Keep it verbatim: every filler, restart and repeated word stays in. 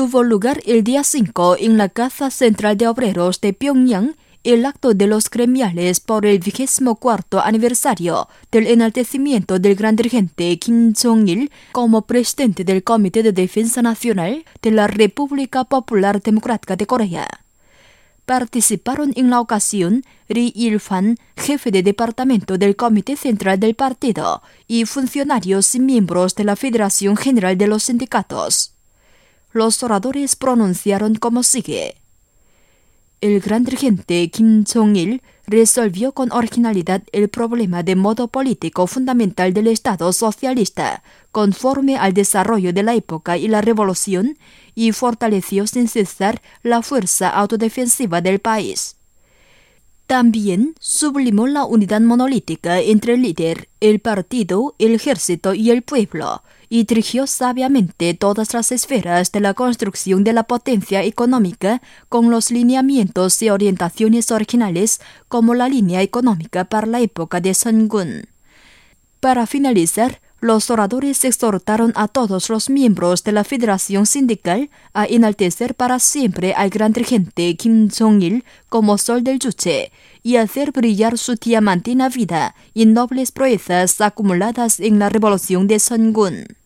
Tuvo lugar el día cinco en la Casa Central de Obreros de Pyongyang el acto de los gremiales por el vigésimo cuarto aniversario del enaltecimiento del gran dirigente Kim Jong-il como presidente del Comité de Defensa Nacional de la República Popular Democrática de Corea. Participaron en la ocasión Ri Il-fan, jefe de departamento del Comité Central del Partido, y funcionarios y miembros de la Federación General de los Sindicatos. Los oradores pronunciaron como sigue. El gran dirigente Kim Jong-il resolvió con originalidad el problema de modo político fundamental del Estado socialista, conforme al desarrollo de la época y la revolución, y fortaleció sin cesar la fuerza autodefensiva del país. También sublimó la unidad monolítica entre el líder, el partido, el ejército y el pueblo, y dirigió sabiamente todas las esferas de la construcción de la potencia económica con los lineamientos y orientaciones originales como la línea económica para la época de Sungun. Para finalizar, los oradores exhortaron a todos los miembros de la Federación Sindical a enaltecer para siempre al gran dirigente Kim Jong-il como sol del Juche y hacer brillar su diamantina vida y nobles proezas acumuladas en la revolución de Sungun.